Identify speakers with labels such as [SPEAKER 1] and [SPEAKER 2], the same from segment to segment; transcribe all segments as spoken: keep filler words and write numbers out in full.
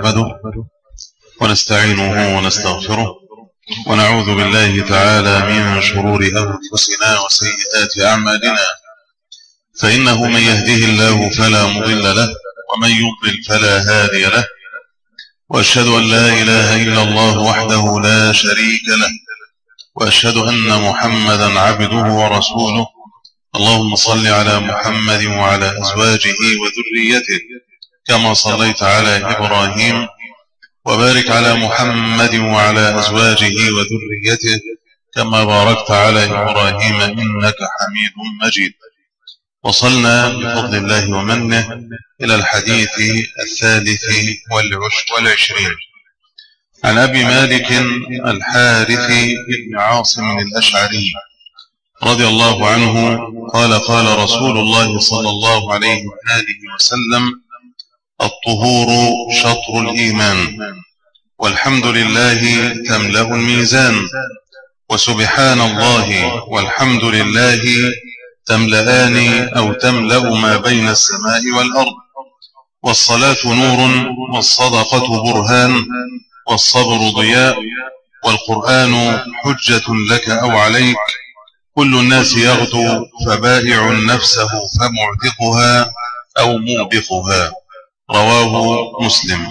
[SPEAKER 1] نحمده ونستعينه ونستغفره ونعوذ بالله تعالى من شرور أنفسنا وسيئات أعمالنا، فإنه من يهده الله فلا مضل له ومن يضلل فلا هادي له، وأشهد أن لا إله إلا الله وحده لا شريك له، وأشهد أن محمدا عبده ورسوله. اللهم صل على محمد وعلى أزواجه وذريته كما صليت على إبراهيم، وبارك على محمد وعلى أزواجه وذريته كما باركت على إبراهيم إنك حميد مجيد. وصلنا بفضل الله ومنه إلى الحديث الثالث والعشرين عن أبي مالك الحارث بن عاصم الأشعري رضي الله عنه قال: قال رسول الله صلى الله عليه وآله وسلم: الطهور شطر الإيمان، والحمد لله تملأ الميزان، وسبحان الله والحمد لله تملأان أو تملأ ما بين السماء والأرض، والصلاة نور، والصدقة برهان، والصبر ضياء، والقرآن حجة لك أو عليك، كل الناس يغدو فبائع نفسه فمعتقها أو موبقها. رواه مسلم.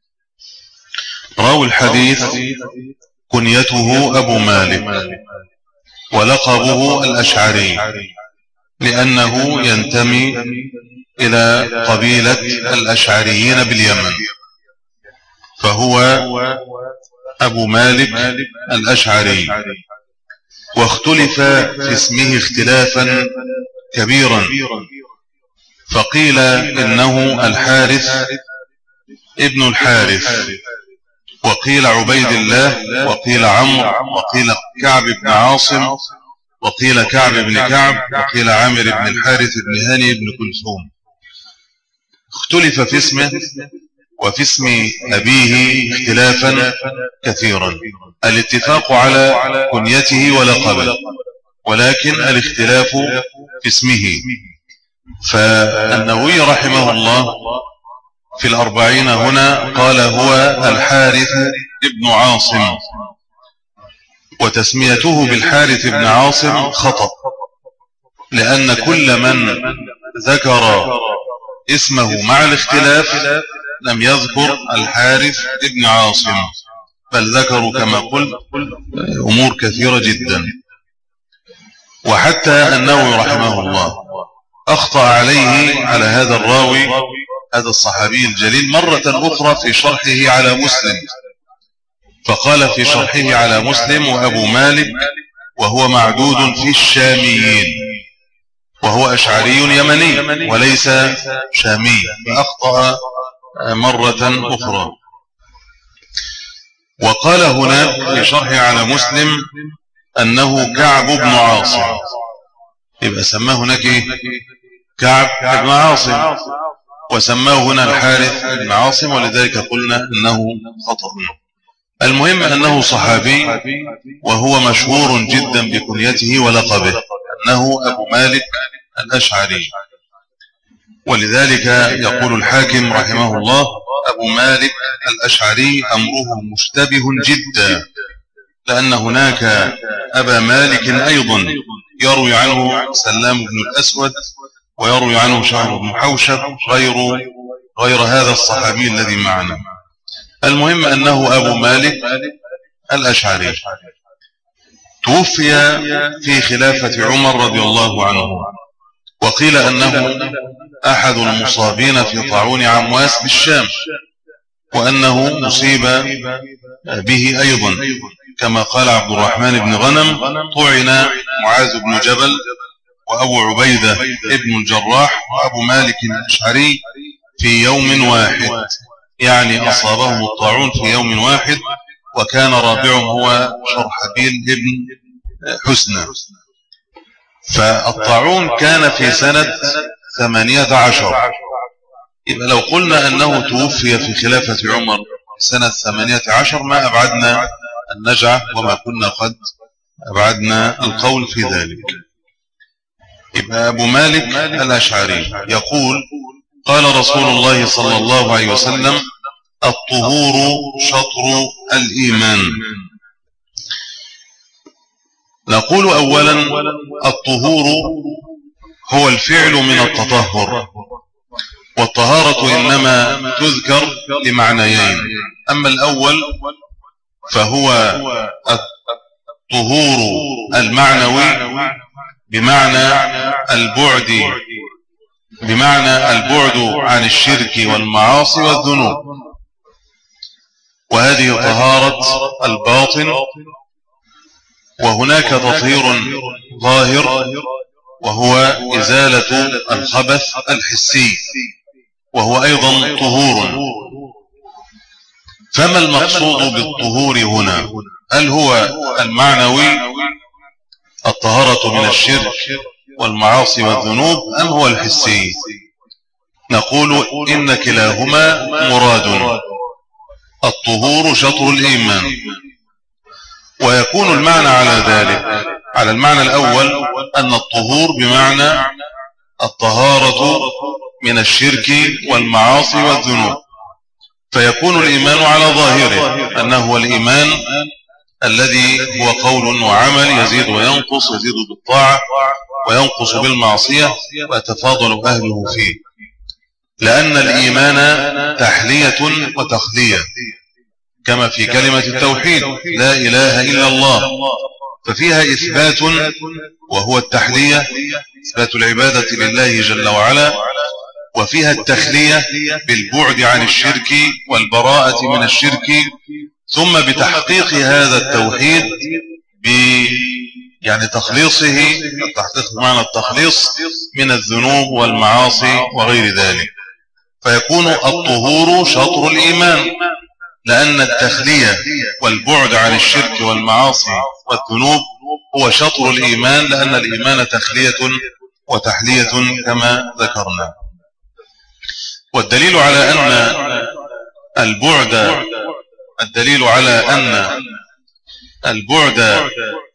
[SPEAKER 1] راوي الحديث كنيته أبو مالك ولقبه الأشعري، لأنه ينتمي إلى قبيلة الأشعريين باليمن، فهو أبو مالك الأشعري. واختلف في اسمه اختلافا كبيرا، فقيل إنه الحارث ابن الحارث، وقيل عبيد الله، وقيل عمرو، وقيل كعب بن عاصم، وقيل كعب بن كعب، وقيل عامر بن الحارث بن هاني بن كلثوم. اختلف في اسمه وفي اسم أبيه اختلافا كثيرا. الاتفاق على كنيته ولقبه، ولكن الاختلاف في اسمه. فالنووي رحمه الله في الأربعين هنا قال: هو الحارث ابن عاصم، وتسميته بالحارث ابن عاصم خطأ، لأن كل من ذكر اسمه مع الاختلاف لم يذكر الحارث ابن عاصم، بل ذكروا كما قلت أمور كثيرة جدا. وحتى النووي رحمه الله أخطأ عليه على هذا الراوي، هذا الصحابي الجليل، مرة أخرى في شرحه على مسلم، فقال في شرحه على مسلم: وأبو مالك، وهو معدود في الشاميين، وهو أشعري يمني وليس شامي، فأخطأ مرة أخرى. وقال هناك في شرحه على مسلم أنه كعب بن عاصم، يبقى سماه هناك إيه؟ كعب بن عاصم، وسماه هنا الحارث بن عاصم، ولذلك قلنا أنه خطأ. المهم أنه صحابي، وهو مشهور جدا بكنيته ولقبه أنه أبو مالك الأشعري. ولذلك يقول الحاكم رحمه الله: أبو مالك الأشعري أمره مشتبه جدا، لأن هناك أبا مالك أيضا يروي عنه سلام بن الأسود، ويروي عنه شهر بن حوشب، غير غير هذا الصحابي الذي معنا. المهم أنه أبو مالك الأشعري توفي في خلافة عمر رضي الله عنه، وقيل أنه أحد المصابين في طاعون عمواس بالشام، وأنه مصيب به أيضا، كما قال عبد الرحمن بن غنم: طعن معاذ بن جبل وأبو عبيدة ابن الجراح وأبو مالك الأشعري في يوم واحد، يعني أصابهم الطاعون في يوم واحد، وكان رابعهم هو شرحبيل ابن حسنى. فالطاعون كان في سنة ثمانية عشر، يبقى لو قلنا أنه توفي في خلافة عمر سنة ثمانية عشر ما أبعدنا النجعة، وما كنا قد أبعدنا القول في ذلك. يبقى أبو مالك الأشعري يقول: قال رسول الله صلى الله عليه وسلم: الطهور شطر الإيمان. نقول أولا الطهور هو الفعل من التطهر، والطهارة إنما تذكر لمعنيين. أما الأول فهو الطهور المعنوي بمعنى البعد بمعنى البعد عن الشرك والمعاصي والذنوب، وهذه طهارة الباطن. وهناك تطهير ظاهر وهو إزالة الخبث الحسي، وهو أيضا طهور. فما المقصود بالطهور هنا؟ هل هو المعنوي الطهارة من الشرك والمعاصي والذنوب، أم هو الحسي؟ نقول إن كلاهما مراد. الطهور شطر الإيمان، ويكون المعنى على ذلك. على المعنى الأول أن الطهور بمعنى الطهارة من الشرك والمعاصي والذنوب، فيكون الإيمان على ظاهره أنه هو الإيمان الذي هو قول وعمل، يزيد وينقص، يزيد بالطاعة وينقص بالمعصية، ويتفاضل أهله فيه، لأن الإيمان تحلية وتخلية، كما في كلمة التوحيد لا إله إلا الله، ففيها إثبات وهو التحلية، إثبات العبادة لله جل وعلا، وفيها التخلية بالبعد عن الشرك والبراءة من الشرك، ثم بتحقيق هذا التوحيد ب يعني تخليصه، التحقيق بمعنى التخليص من الذنوب والمعاصي وغير ذلك. فيكون الطهور شطر الإيمان، لأن التخلية والبعد عن الشرك والمعاصي والذنوب هو شطر الإيمان، لأن الإيمان تخلية وتحلية كما ذكرنا. والدليل على أن البعد الدليل على أن البعد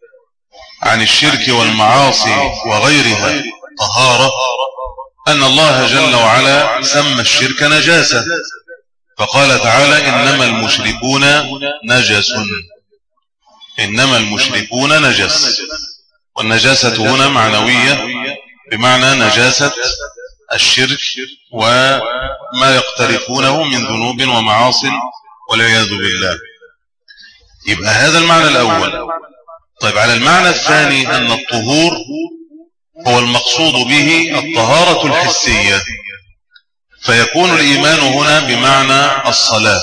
[SPEAKER 1] عن الشرك والمعاصي وغيرها طهارة، أن الله جل وعلا سمى الشرك نجاسة، فقال تعالى إنما المشركون نجس. إنما المشركون نجس، والنجاسة هنا معنوية بمعنى نجاسة الشرك وما يقترفونه من ذنوب ومعاصٍ والعياذ بالله. يبقى هذا المعنى الأول. طيب، على المعنى الثاني أن الطهور هو المقصود به الطهارة الحسية، فيكون الإيمان هنا بمعنى الصلاة.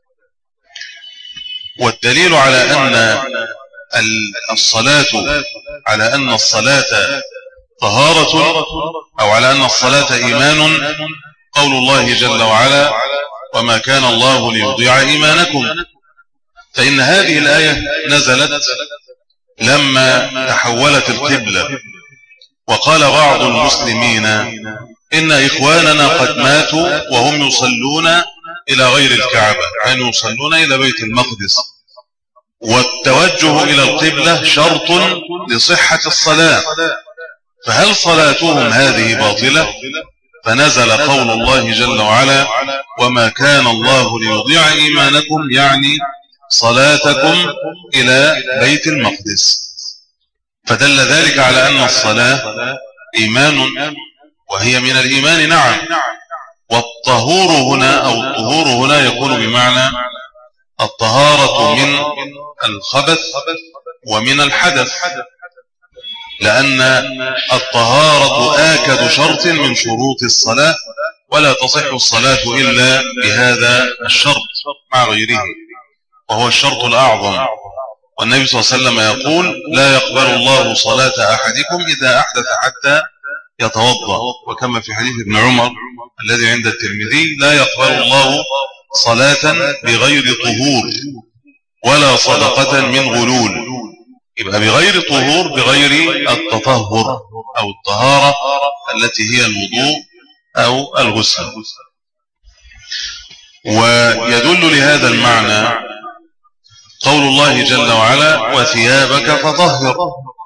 [SPEAKER 1] والدليل على أن الصلاة على أن الصلاة طهارة، أو على أن الصلاة إيمان، قول الله جل وعلا وما كان الله ليضيع إيمانكم. فإن هذه الآية نزلت لما تحولت القبلة، وقال بعض المسلمين إن إخواننا قد ماتوا وهم يصلون إلى غير الكعبة، يعني يصلون إلى بيت المقدس، والتوجه إلى القبلة شرط لصحة الصلاة، فهل صلاتهم هذه باطلة؟ فنزل قول الله جل وعلا وما كان الله ليضيع إيمانكم، يعني صلاتكم إلى بيت المقدس. فدل ذلك على أن الصلاة إيمان، وهي من الإيمان نعم. والطهور هنا أو الطهور هنا يكون بمعنى الطهارة من الخبث ومن الحدث، لأن الطهارة آكد شرط من شروط الصلاة، ولا تصح الصلاة إلا بهذا الشرط مع غيره، وهو الشرط الأعظم. والنبي صلى الله عليه وسلم يقول لا يقبل الله صلاة أحدكم إذا أحدث حتى يتوضأ، وكما في حديث ابن عمر الذي عند الترمذي لا يقبل الله صلاة بغير طهور ولا صدقة من غلول. يبقى بغير طهور، بغير التطهر أو الطهارة التي هي الوضوء أو الغسل. ويدل لهذا المعنى قول الله جل وعلا وثيابك فطهر.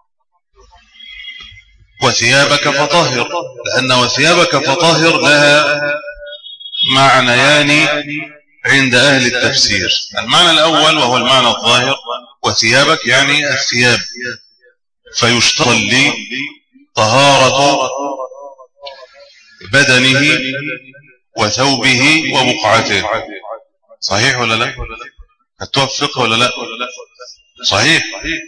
[SPEAKER 1] وثيابك فطهر، لأن وثيابك فطهر لها معنيان عند أهل التفسير. المعنى الأول وهو المعنى الظاهر، وثيابك يعني الثياب، فيشترط لي طهارة بدنه وثوبه وبقعته. صحيح ولا لا؟ هتوفق ولا لا؟ صحيح.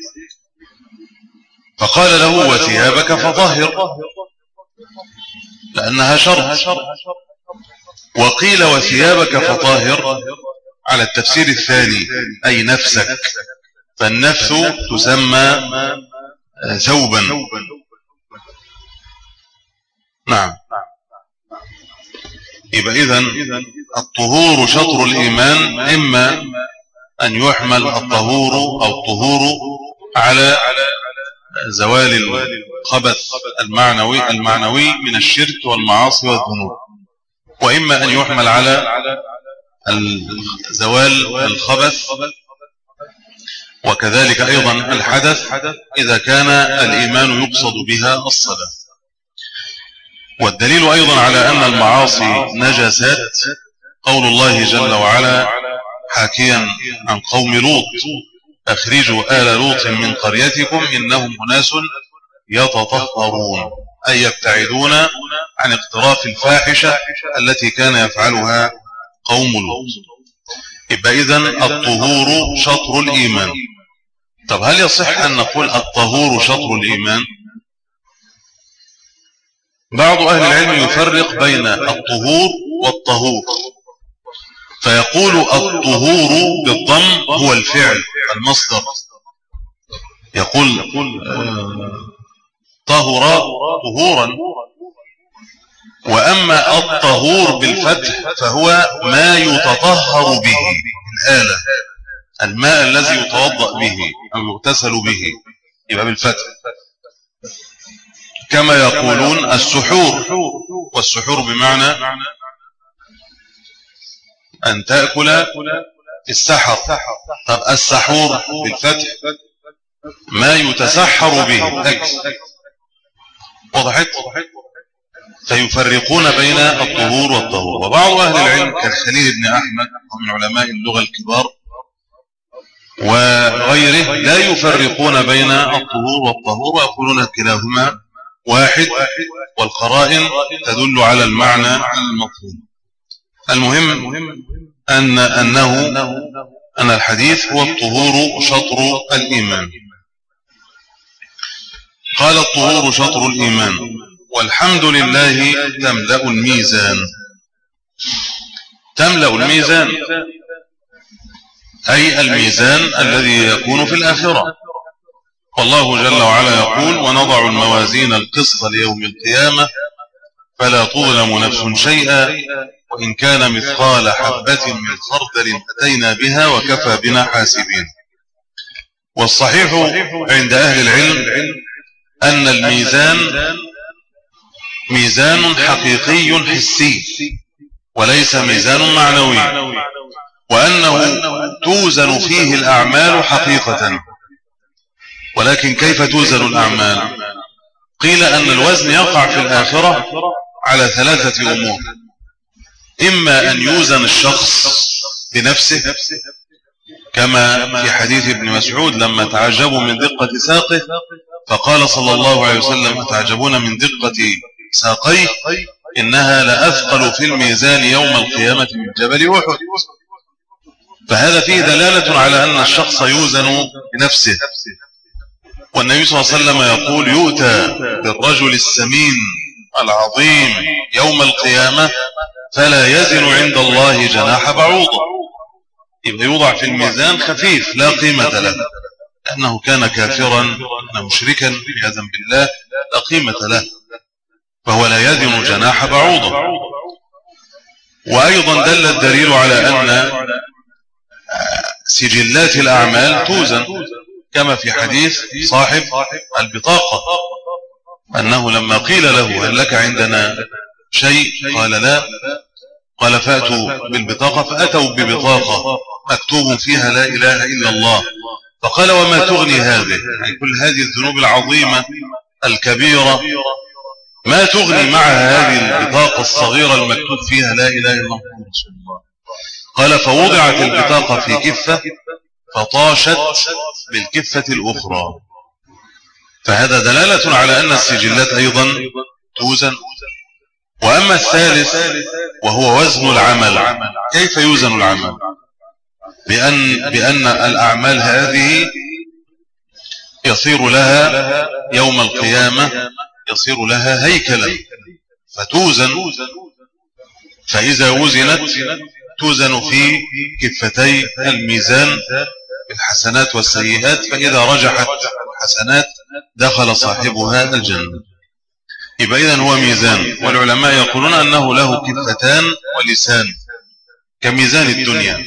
[SPEAKER 1] فقال له وثيابك فطهر، لأنها شرط. وقيل وثيابك فطهر على التفسير الثاني، أي نفسك، فالنفس تسمى ثوبا. نعم. يبقى إذن الطهور شطر الإيمان، إما أن يحمل الطهور أو الطهور على زوال الخبث المعنوي المعنوي من الشرك والمعاصي والذنوب، وإما أن يحمل على زوال الخبث وكذلك أيضا الحدث إذا كان الإيمان يقصد بها الصلاة. والدليل أيضا على أن المعاصي نجاسات قول الله جل وعلا حاكيا عن قوم لوط: أخرجوا آل لوط من قريتكم إنهم أناس يتطهرون، أي يبتعدون عن اقتراف الفاحشة التي كان يفعلها قوم لوط. يبقى إذن الطهور شطر الإيمان. طب هل يصح أن نقول الطهور شطر الإيمان؟ بعض أهل العلم يفرق بين الطهور والطهور، فيقول الطهور بالضم هو الفعل المصدر، يقول طهر طهورا. وأما الطهور بالفتح فهو ما يتطهر به، الآلة، الماء الذي يتوضأ به أو يغتسل به، يبقى بالفتح. كما يقولون السحور، والسحور بمعنى أن تأكل السحر. طب السحور بالفتح ما يتسحر به الأكل. وضحت؟ فيفرقون بين الطهور والطهور. وبعض أهل العلم كالخليل بن أحمد ومن علماء اللغة الكبار وغيره لا يفرقون بين الطهور والطهور، ويقولون كلاهما واحد، والقرائن تدل على المعنى المطلوب. المهم أن أنه أن الحديث هو الطهور شطر الإيمان. قال الطهور شطر الإيمان، والحمد لله تملأ الميزان. تملأ الميزان أي الميزان الذي يكون في الآخرة. والله جل وعلا يقول: ونضع الموازين القسط ليوم القيامة فلا تظلم نفس شيئا وإن كان مثقال حبة من خردل أتينا بها وكفى بنا حاسبين. والصحيح عند أهل العلم أن الميزان ميزان حقيقي حسي وليس ميزان معنوي، وأنه توزن فيه الأعمال حقيقة. ولكن كيف توزن الأعمال؟ قيل أن الوزن يقع في الآخرة على ثلاثة أمور: إما أن يوزن الشخص بنفسه، كما في حديث ابن مسعود لما تعجبوا من دقة ساقه فقال صلى الله عليه وسلم: تعجبون من دقة ساقيه إنها لأثقل في الميزان يوم القيامة من جبل أحد. فهذا فيه دلالة على أن الشخص يوزن بنفسه. والنبي صلى الله عليه وسلم يقول: يؤتى بالرجل السمين العظيم يوم القيامة فلا يزن عند الله جناح بعوضة. يبقى يوضع في الميزان خفيف لا قيمة له، لأنه كان كافرا مشركا عياذا بالله لا قيمة له، فهو لا يزن جناح بعوضة. وأيضا دل الدليل على أن سجلات الأعمال توزن، كما في حديث صاحب البطاقة أنه لما قيل له: هل لك عندنا شيء؟ قال: لا. قال: فأتوا بالبطاقة، فأتوا ببطاقة مكتوب فيها لا إله إلا الله. فقال: وما تغني هذه؟ يعني كل هذه الذنوب العظيمة الكبيرة ما تغني معها هذه البطاقة الصغيرة المكتوب فيها لا إله إلا الله رسول الله. قال فوضعت البطاقة في كفة فطاشت بالكفة الأخرى، فهذا دلالة على أن السجلات أيضا توزن. وأما الثالث وهو وزن العمل، كيف يوزن العمل؟ بأن, بأن الأعمال هذه يصير لها يوم القيامة يصير لها هيكلا فتوزن، فإذا وزنت توزن في كفتي الميزان الحسنات والسيئات، فإذا رجحت الحسنات دخل صاحبها الجنة. يبقى إذن هو ميزان، والعلماء يقولون أنه له كفتان ولسان كميزان الدنيا،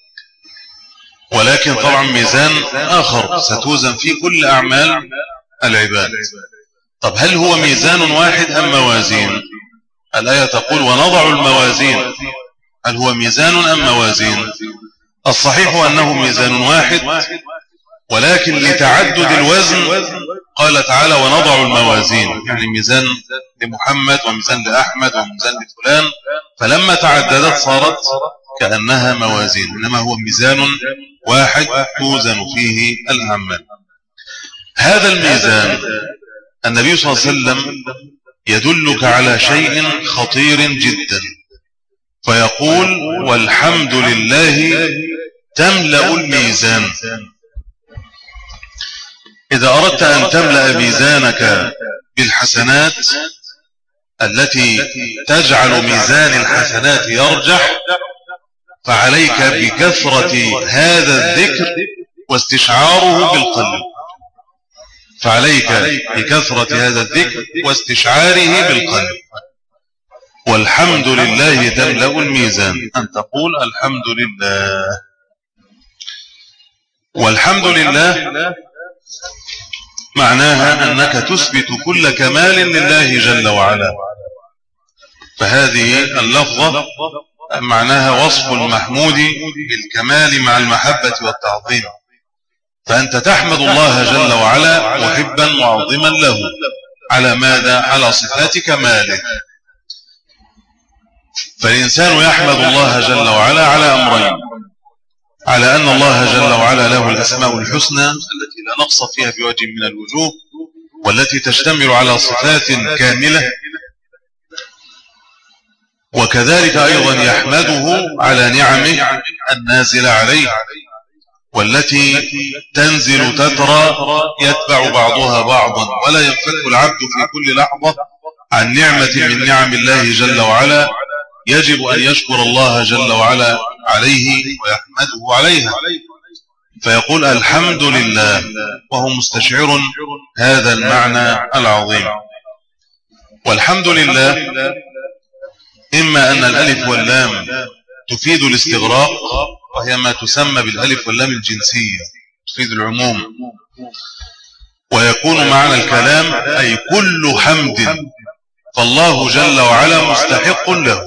[SPEAKER 1] ولكن طبعا ميزان آخر ستوزن فيه كل أعمال العباد. طب هل هو ميزان واحد أم موازين؟ الآية تقول ونضع الموازين، هل هو ميزان أم موازين؟ الصحيح أنه ميزان واحد، ولكن لتعدد الوزن قال تعالى ونضع الموازين، يعني ميزان لمحمد وميزان لأحمد وميزان لفلان، فلما تعددت صارت كأنها موازين، إنما هو ميزان واحد توزن فيه الأعمال. هذا الميزان النبي صلى الله عليه وسلم يدلك على شيء خطير جدا، فيقول والحمد لله تملأ الميزان. إذا أردت أن تملأ ميزانك بالحسنات التي تجعل ميزان الحسنات يرجح، فعليك بكثرة هذا الذكر واستشعاره بالقلب، فعليك بكثرة هذا الذكر واستشعاره بالقلب. والحمد لله تملأ الميزان، أن تقول الحمد لله. والحمد لله معناها أنك تثبت كل كمال لله جل وعلا، فهذه اللفظة معناها وصف المحمود بالكمال مع المحبة والتعظيم، فأنت تحمد الله جل وعلا محبا معظما له على ماذا؟ على صفات كماله. فالإنسان يحمد الله جل وعلا على أمرين: على أن الله جل وعلا له الأسماء الحسنى التي لا نقص فيها بوجه من الوجوه، والتي تشتمل على صفات كاملة، وكذلك أيضا يحمده على نعمه النازلة عليه، والتي تنزل تترى يتبع بعضها بعضا، ولا ينفك العبد في كل لحظة عن نعمة من نعم الله جل وعلا، يجب أن يشكر الله جل وعلا عليه ويحمده عليها، فيقول الحمد لله وهو مستشعر هذا المعنى العظيم. والحمد لله إما أن الألف واللام تفيد الاستغراق، وهي ما تسمى بالألف واللام الجنسية، تفيد العموم، ويكون معنى الكلام أي كل حمد، فالله جل وعلا مستحق له،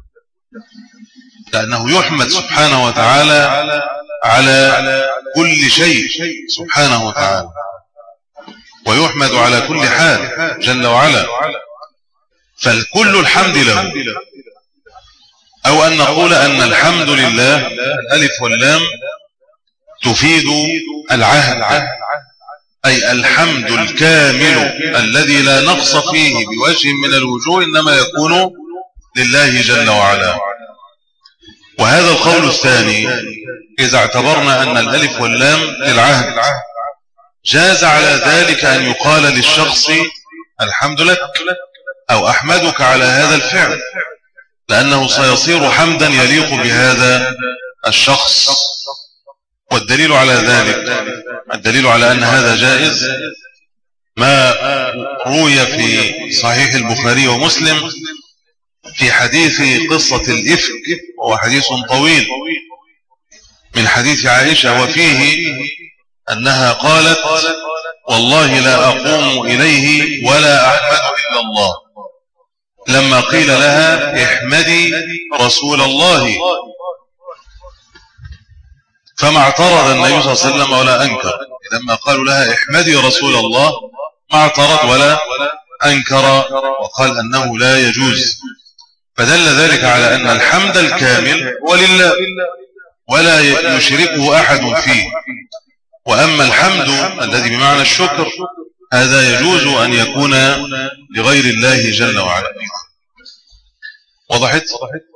[SPEAKER 1] لأنه يحمد سبحانه وتعالى على كل شيء سبحانه وتعالى، ويحمد على كل حال جل وعلا، فالكل الحمد له. أو أن نقول أن الحمد لله الألف واللام تفيد العهد، أي الحمد الكامل الذي لا نقص فيه بوجه من الوجوه، إنما يكون لله جل وعلا. وهذا القول الثاني إذا اعتبرنا أن الألف واللام للعهد، جاز على ذلك أن يقال للشخص الحمد لك أو أحمدك على هذا الفعل، لأنه سيصير حمدا يليق بهذا الشخص. والدليل على ذلك، الدليل على أن هذا جائز، ما روي في صحيح البخاري ومسلم في حديث قصة الإفك، وهو حديث طويل من حديث عائشة، وفيه أنها قالت والله لا أقوم إليه ولا أحمد إلا الله، لما قيل لها احمدي رسول الله، فما اعترض النبي صلى الله عليه وسلم ولا أنكر. لما قالوا لها احمدي رسول الله ما اعترض ولا أنكر، وقال أنه لا يجوز، فدل ذلك على أن الحمد الكامل هو لله ولا يشركه أحد فيه. وأما الحمد الذي بمعنى الشكر هذا يجوز أن يكون لغير الله جل وعلا. وضحت؟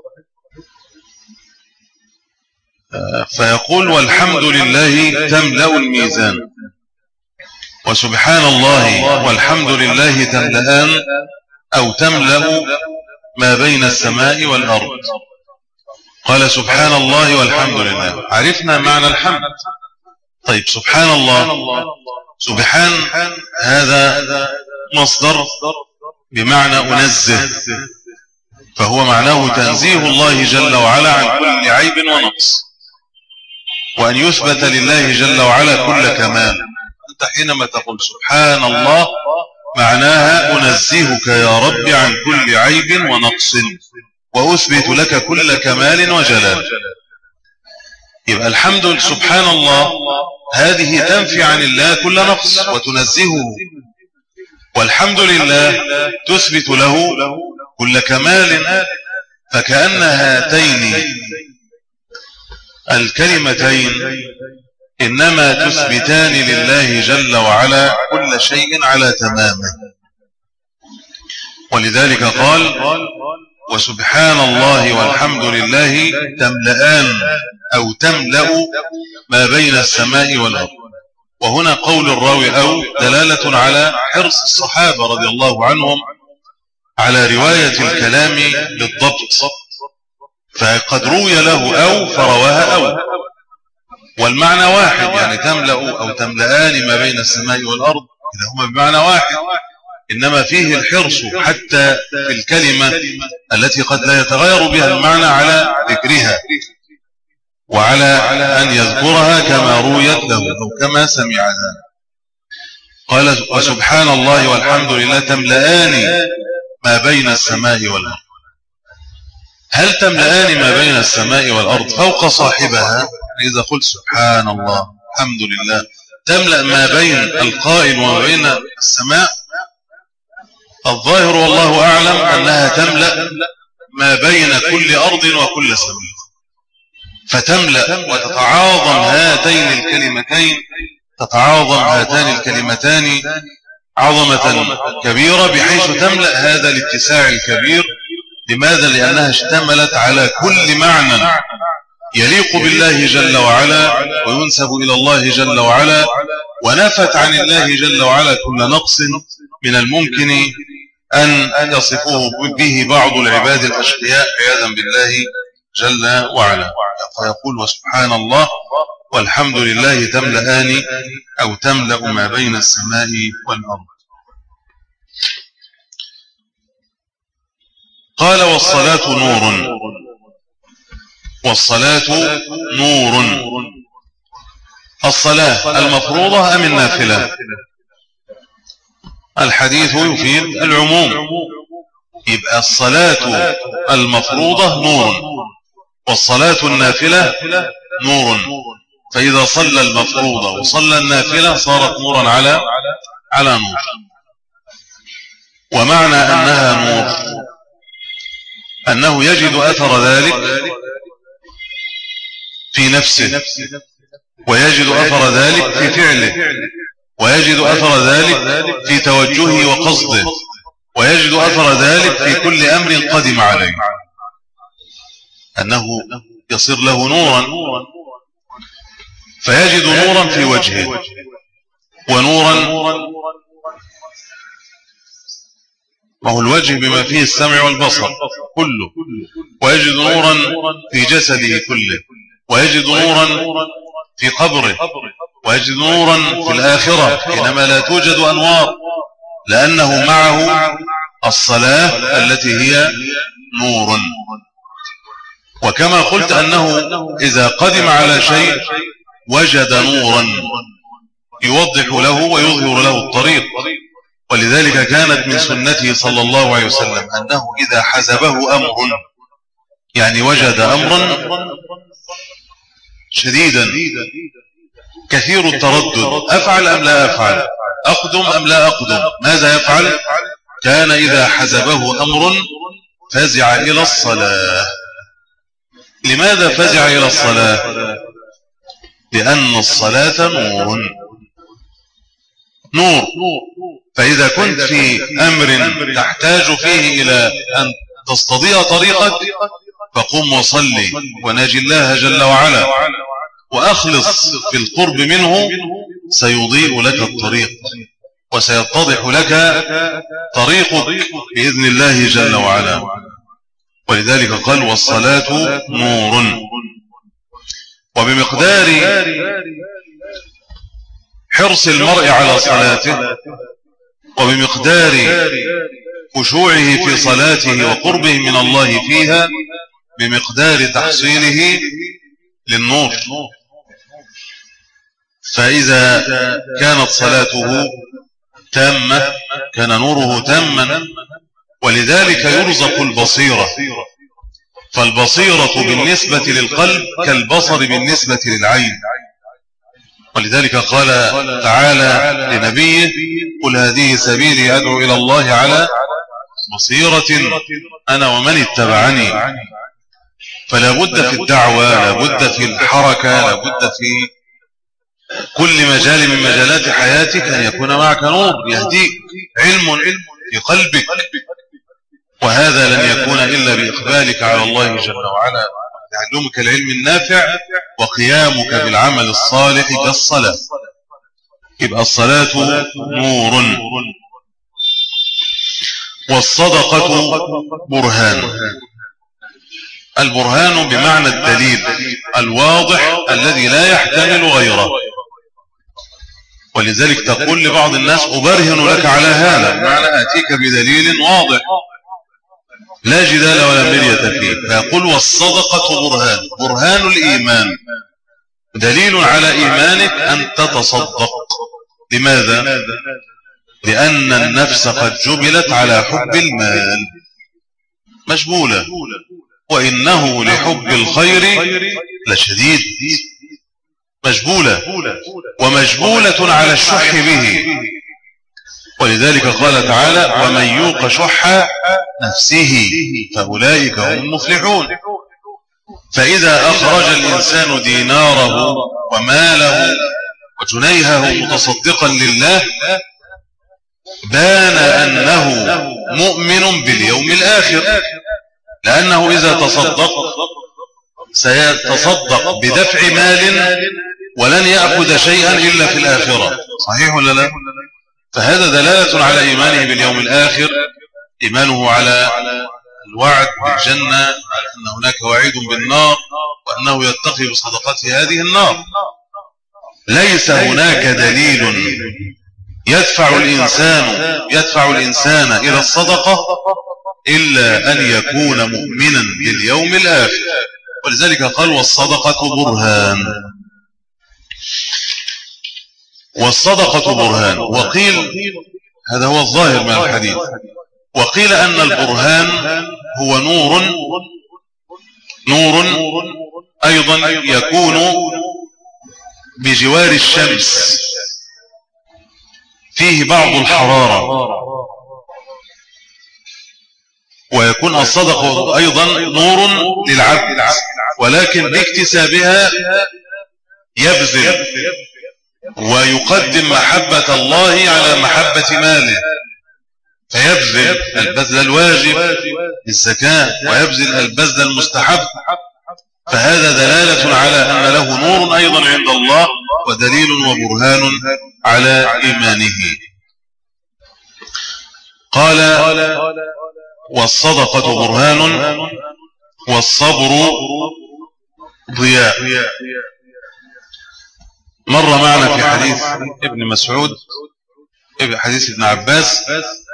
[SPEAKER 1] فيقول والحمد لله تملأ الميزان، وسبحان الله والحمد لله تملأان أو تملأ ما بين السماء والأرض. قال سبحان الله والحمد لله، عرفنا معنى الحمد. طيب سبحان الله، سبحان هذا مصدر بمعنى أنزه، فهو معناه تنزيه الله جل وعلا عن كل عيب ونقص، وأن يثبت لله جل وعلا كل كمال. أنت حينما تقول سبحان الله معناها أنزهك يا رب عن كل عيب ونقص، وأثبت لك كل كمال وجلال. يبقى الحمد سبحان الله هذه تنفي عن الله كل نقص وتنزهه، والحمد لله تثبت له كل كمال. فكأن هاتين الكلمتين إنما تثبتان لله جل وعلا كل شيء على تمامه. ولذلك قال وسبحان الله والحمد لله تملأان أو تملأ ما بين السماء والأرض. وهنا قول الراوي أو دلالة على حرص الصحابة رضي الله عنهم على رواية الكلام بالضبط، فقد روي له أو فرواها أو، والمعنى واحد، يعني تملأ أو تملأان ما بين السماء والأرض إذا هما بمعنى واحد، إنما فيه الحرص حتى في الكلمة التي قد لا يتغير بها المعنى على ذكرها وعلى أن يذكرها كما رويت له أو كما سمعها. قال وسبحان الله والحمد لله تملأان ما بين السماء والأرض. هل تملأان ما بين السماء والأرض فوق صاحبها؟ إذا قلت سبحان الله الحمد لله تملأ ما بين القائل وما بين السماء، الظاهر والله أعلم أنها تملأ ما بين كل أرض وكل سماء، فتملأ وتتعاظم هاتين الكلمتين، تتعاظم هاتان الكلمتان عظمة كبيرة بحيث تملأ هذا الاتساع الكبير. لماذا؟ لأنها اشتملت على كل معنى يليق بالله جل وعلا وينسب إلى الله جل وعلا، ونفت عن الله جل وعلا كل نقص من الممكن أن يصفه به بعض العباد الأشقياء عياذا بالله جل وعلا. فيقول وسبحان الله والحمد لله تملأان أو تملأ ما بين السماء والأرض. قال والصلاة نور، والصلاة نور، الصلاة المفروضة أم النافلة؟ الحديث يفيد العموم، يبقى الصلاة المفروضة نور والصلاة النافلة نور، فإذا صلى المفروضة وصلى النافلة صارت نورا على على نور. ومعنى أنها نور أنه يجد أثر ذلك في نفسه، ويجد أثر ذلك في فعله، ويجد أثر ذلك في توجهه وقصده، ويجد أثر ذلك في كل أمر قدم عليه، أنه يصير له نورا، فيجد نورا في وجهه ونورا، ما هو الوجه بما فيه السمع والبصر كله، ويجد نورا في جسده كله، ويجد نورا في قبره، ويجد نورا في الآخرة حينما لا توجد أنوار، لأنه معه الصلاة التي هي نور. وكما قلت أنه إذا قدم على شيء وجد نورا يوضح له ويظهر له الطريق. ولذلك كانت من سنته صلى الله عليه وسلم أنه إذا حزبه أمر، يعني وجد أمرا شديدا كثير التردد، أفعل أم لا أفعل، أقدم أم لا أقدم، ماذا يفعل؟ كان إذا حزبه أمر فزع إلى الصلاة. لماذا فزع إلى الصلاة؟ لأن الصلاة نور نور فإذا كنت في أمر تحتاج فيه إلى أن تستضيء طريقك فقم وصلي وناجي الله جل وعلا وأخلص في القرب منه، سيضيء لك الطريق وسيتضح لك طريقك بإذن الله جل وعلا. ولذلك قال والصلاة نور. وبمقدار حرص المرء على صلاته وبمقدار خشوعه في صلاته وقربه من الله فيها بمقدار تحصيله للنور. فإذا كانت صلاته تامة كان نوره تاما. ولذلك يرزق البصيرة، فالبصيرة بالنسبة للقلب كالبصر بالنسبة للعين. ولذلك قال تعالى لنبيه قل هذه سبيلي أدعو إلى الله على بصيرة أنا ومن اتبعني. فلا بد في الدعوة، لا بد في الحركة، لا بد في كل مجال من مجالات حياتك أن يكون معك نور يهديك، علم في قلبك، وهذا لن يكون إلا بإقبالك على الله جل وعلا، تعلمك العلم النافع وقيامك بالعمل الصالح كالصلاة. يبقى الصلاة نور. والصدقة برهان. البرهان بمعنى الدليل الواضح الذي لا يحتمل غيره. ولذلك تقول لبعض الناس أبرهن لك على هذا، بمعنى أتيك بدليل واضح لا جدال ولا مرية فيه. فيقول والصدقة برهان. برهان الإيمان، دليل على إيمانك أن تتصدق. لماذا؟ لأن النفس قد جبلت على حب المال، مجبولة، وإنه لحب الخير لشديد. مجبولة ومجبولة على الشح به. ولذلك قال تعالى ومن يوق شح نفسه فأولئك هم المفلحون. فإذا أخرج الإنسان ديناره وماله وجنيهه متصدقا لله بان أنه مؤمن باليوم الآخر، لأنه إذا تصدق سيتصدق بدفع مال ولن يأخذ شيئا إلا في الآخرة. صحيح ولا لا؟ فهذا دلالة على إيمانه باليوم الآخر، إيمانه على الوعد بالجنة، على أن هناك وعيد بالنار، وأنه يتقي بصدقته هذه النار. ليس هناك دليل يدفع الإنسان يدفع الإنسان إلى الصدقة إلا أن يكون مؤمنا باليوم الآخر. ولذلك قال والصدقة برهان. والصدقة برهان. وقيل هذا هو الظاهر من الحديث، وقيل أن البرهان هو نور نور أيضا يكون بجوار الشمس، فيه بعض الحرارة، ويكون الصدقة أيضا نور للعبد، ولكن باكتسابها يبذل ويقدم محبة الله على محبة ماله، فيبذل البذل الواجب بالزكاة ويبذل البذل المستحب. فهذا دلالة على أن له نور أيضا عند الله ودليل وبرهان على إيمانه. قال والصدقة برهان والصبر ضياء. مر معنا في حديث ابن مسعود حديث ابن عباس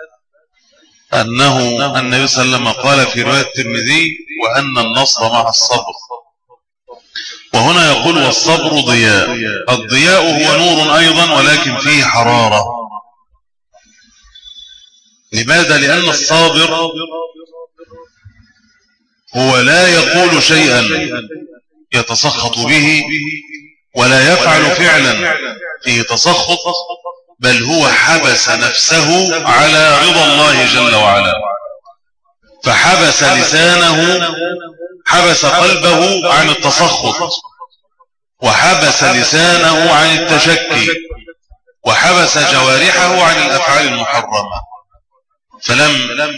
[SPEAKER 1] أنه النبي صلى الله عليه وسلم قال في رواية الترمذي وأن النصر مع الصبر. وهنا يقول والصبر ضياء. الضياء هو نور أيضا ولكن فيه حرارة. لماذا؟ لأن الصابر هو لا يقول شيئا يتسخط به ولا يفعل فعلا فيه تسخط، بل هو حبس نفسه على رضا الله جل وعلا. فحبس لسانه، حبس قلبه عن التسخط، وحبس لسانه عن التشكي، وحبس جوارحه عن الأفعال المحرمة، فلم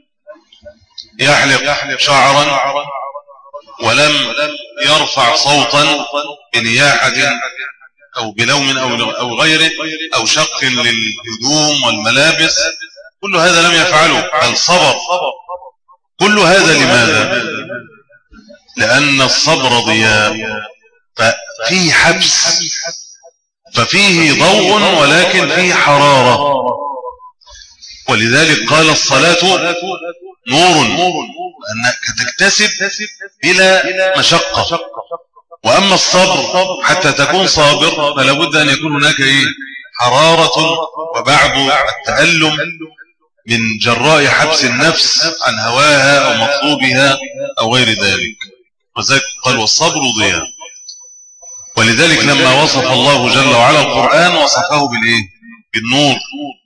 [SPEAKER 1] يحلق شعرا، ولم يرفع صوتا بنياحة أو بلوم أو غيره أو شق للهدوم والملابس، كل هذا لم يفعله، بل صبر. كل هذا لماذا؟ لأن الصبر ضياء، ففيه حبس، ففيه ضوء ولكن فيه حرارة. ولذلك قال الصلاة نور، أنك تكتسب بلا مشقة. وأما الصبر حتى تكون صابر فلا بد أن يكون هناك إيه؟ حرارة وبعض التألم من جراء حبس النفس عن هواها أو مطلوبها أو غير ذلك. وذلك قال والصبر ضياء. ولذلك لما وصف الله جل وعلا القرآن وصفه بالإيه؟ بالنور،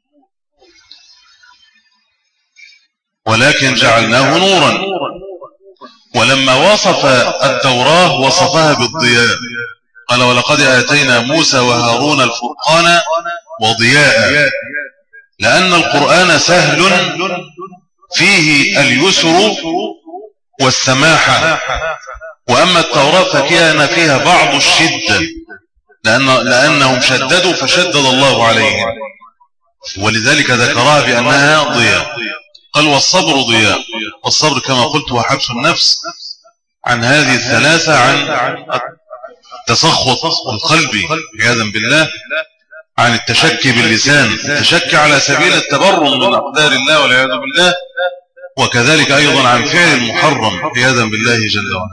[SPEAKER 1] ولكن جعلناه نورا. ولما وصف التوراة وصفها بالضياء، قال ولقد آتينا موسى وهارون الفرقان وضياء، لأن القرآن سهل فيه اليسر والسماحة، وأما التوراة فكان فيها بعض الشدة، لأن لأنهم شددوا فشدد الله عليهم، ولذلك ذكرها بأنها ضياء. قال والصبر ضياء. والصبر كما قلت هو حبس النفس عن هذه الثلاثة، عن التسخط القلبي عياذا بالله، عن التشكي باللسان، التشكي على سبيل التبرم من أقدار الله والعياذ بالله، وكذلك أيضا عن فعل المحرم عياذا بالله جل وعلا.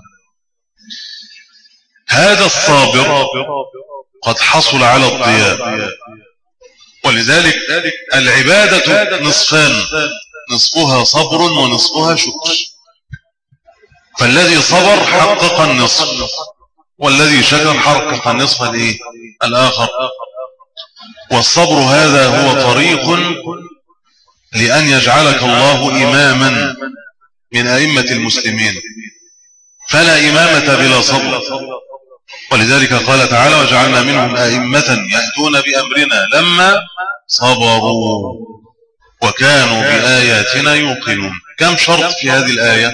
[SPEAKER 1] هذا الصابر قد حصل على الضياء. ولذلك العبادة نصفان، نصفها صبر ونصفها شكر. فالذي صبر حقق النصف، والذي شكر حقق النصف الايه الآخر. والصبر هذا هو طريق لأن يجعلك الله إماما من أئمة المسلمين، فلا إمامة بلا صبر. ولذلك قال تعالى وجعلنا منهم أئمة يهدون بأمرنا لما صبروا وكانوا بآياتنا يوقنون. كم شرط في هذه الآية؟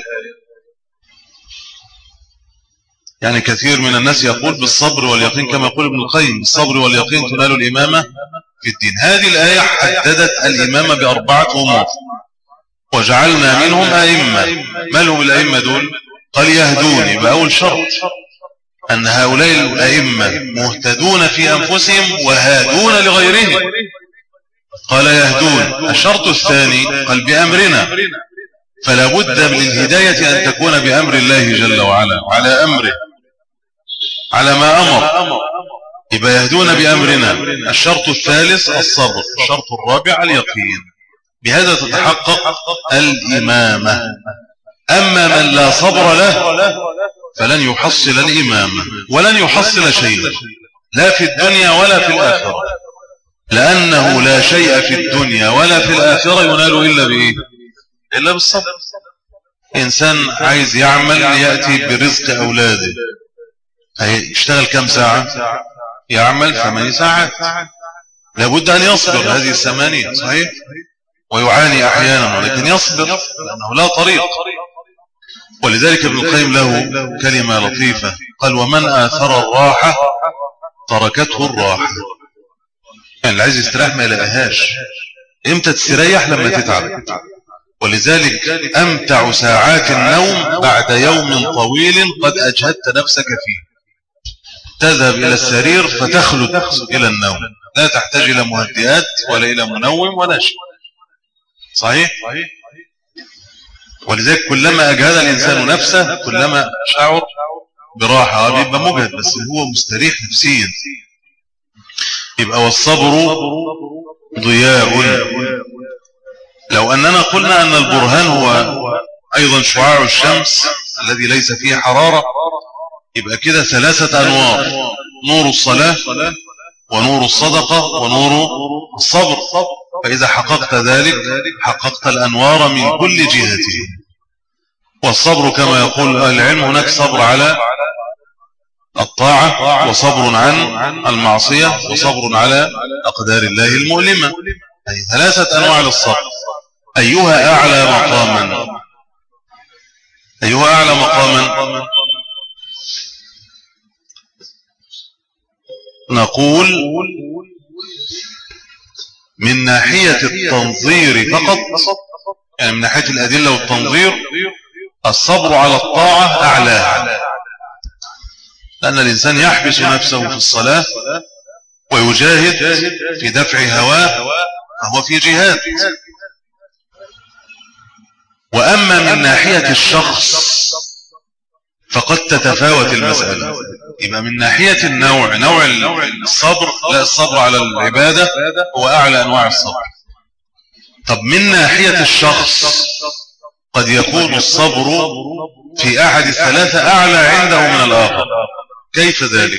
[SPEAKER 1] يعني كثير من الناس يقول بالصبر واليقين، كما يقول ابن القيم بالصبر واليقين تنال الإمامة في الدين. هذه الآية حددت الإمامة بأربعة أمور، وجعلنا منهم أئمة. ما لهم الأئمة دول؟ قال يهدون، بأول شرط أن هؤلاء الأئمة مهتدون في أنفسهم وهادون لغيرهم، قال يهدون. الشرط الثاني قال بأمرنا، فلا بد من الهداية أن تكون بأمر الله جل وعلا، وعلى أمره، على ما أمر، يبقى يهدون بأمرنا. الشرط الثالث الصبر. الشرط الرابع اليقين. بهذا تتحقق الإمامة. أما من لا صبر له فلن يحصل الإمامة ولن يحصل شيئا، لا في الدنيا ولا في الآخرة، لأنه لا شيء في الدنيا ولا في الآخرة ينال إلا بإيه؟ إلا بالصبر. إنسان عايز يعمل يأتي برزق أولاده، يشتغل كم ساعة؟ يعمل ثماني ساعات، لابد أن يصبر هذه الثمانية، صحيح؟ ويعاني أحيانا ولكن يصبر لأنه لا طريق. ولذلك ابن القيم له كلمة لطيفة، قال ومن آثر الراحة تركته الراحة. يعني اللي عايز يستريح ما يلاقيهاش. امتى تستريح؟ لما تتعب. ولذلك أمتع ساعات النوم بعد يوم طويل قد أجهدت نفسك فيه. تذهب إلى السرير فتخلد إلى النوم، لا تحتاج إلى مهدئات ولا إلى منوم ولا شيء، صحيح؟ ولذلك كلما أجهد الإنسان نفسه كلما شعر براحة، بيبقى مجهد بس هو مستريح نفسيا. يبقى والصبر ضياء. لو أننا قلنا أن البرهان هو أيضا شعاع الشمس الذي ليس فيه حرارة، يبقى كده ثلاثة أنوار: نور الصلاة ونور الصدقة ونور الصبر. فإذا حققت ذلك حققت الأنوار من كل جهته. والصبر كما يقول أهل العلم هناك صبر على الطاعة، وصبر عن المعصية، وصبر على أقدار الله المؤلمة، أي ثلاثة أنواع للصبر. أيها أعلى مقاما؟ أيها أعلى مقاما؟ نقول من ناحية التنظير فقط، يعني من ناحية الأدلة والتنظير، الصبر على الطاعة أعلاها، لأن الإنسان يحبس نفسه في الصلاة ويجاهد في دفع هواه، فهو في جهاد. وأما من ناحية الشخص فقد تتفاوت المسألة. يبقى من ناحية النوع، نوع الصبر، لا، الصبر على العبادة هو أعلى أنواع الصبر. طب من ناحية الشخص قد يكون الصبر في أحد الثلاثة أعلى عنده من الآخر. كيف ذلك؟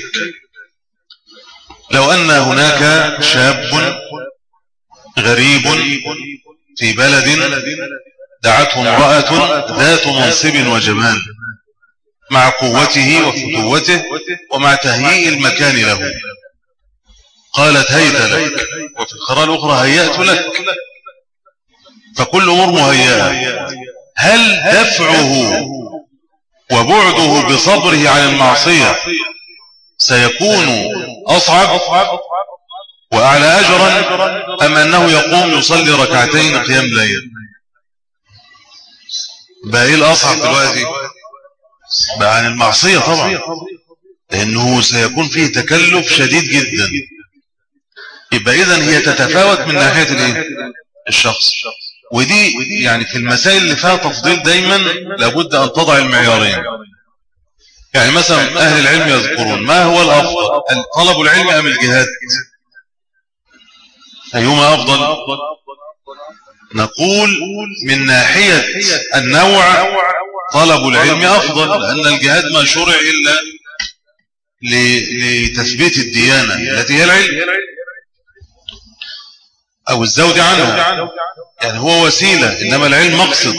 [SPEAKER 1] لو أن هناك شاب غريب في بلد دعته امرأة ذات منصب وجمال، مع قوته وفتوته ومع تهيئ المكان له، قالت هيت لك، وفي القراءة الأخرى هيأت لك، فكل أمور مهيئة. هل دفعه وبعده بصبره عن المعصية سيكون أصعب وأعلى أجرا، أم أنه يقوم يصلي ركعتين قيام ليل؟ بقى إيه الأصعب دلوقتي؟ بقى عن المعصية طبعا، لأنه سيكون فيه تكلف شديد جدا. يبقى إذن هي تتفاوت من ناحية الإيه؟ الشخص. ودي يعني في المسائل اللي فيها تفضيل دايما لابد أن تضع المعيارين. يعني مثلا أهل العلم يذكرون ما هو الأفضل، طلب العلم أم الجهاد؟ أيهما أفضل؟ نقول من ناحية النوع طلب العلم أفضل، لأن الجهاد ما شرع إلا لتثبيت الديانة التي هي العلم أو الزود عنها، يعني هو وسيلة، إنما العلم مقصد.